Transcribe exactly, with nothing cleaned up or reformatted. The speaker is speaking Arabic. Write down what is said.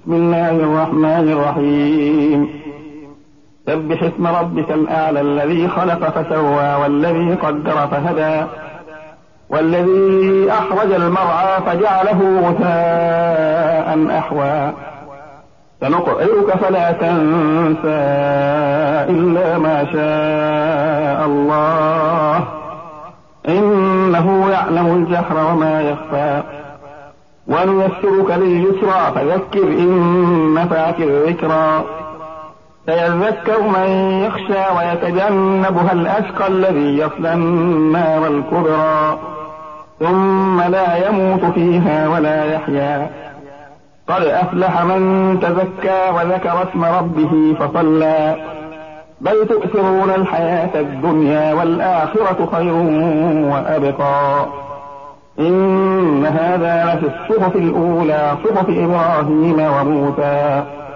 بسم الله الرحمن الرحيم سبح اسم ربك الأعلى الذي خلق فسوى والذي قدر فهدى والذي أخرج المرعى فجعله غثاء أحوى سنقرئك فلا تنسى إلا ما شاء الله إنه يعلم الجهر وما يخفى ونيسرك لليسرى فذكر إن نفعت الذكرى سيذكر من يخشى ويتجنبها الأشقى الذي يصلى النار الكبرى ثم لا يموت فيها ولا يحيا قد أفلح من تزكى وذكر اسم ربه فصلى بل تؤثرون الحياة الدنيا والآخرة خير وأبقى إن هذا لفي الصحف الأولى صحف إبراهيم وموسى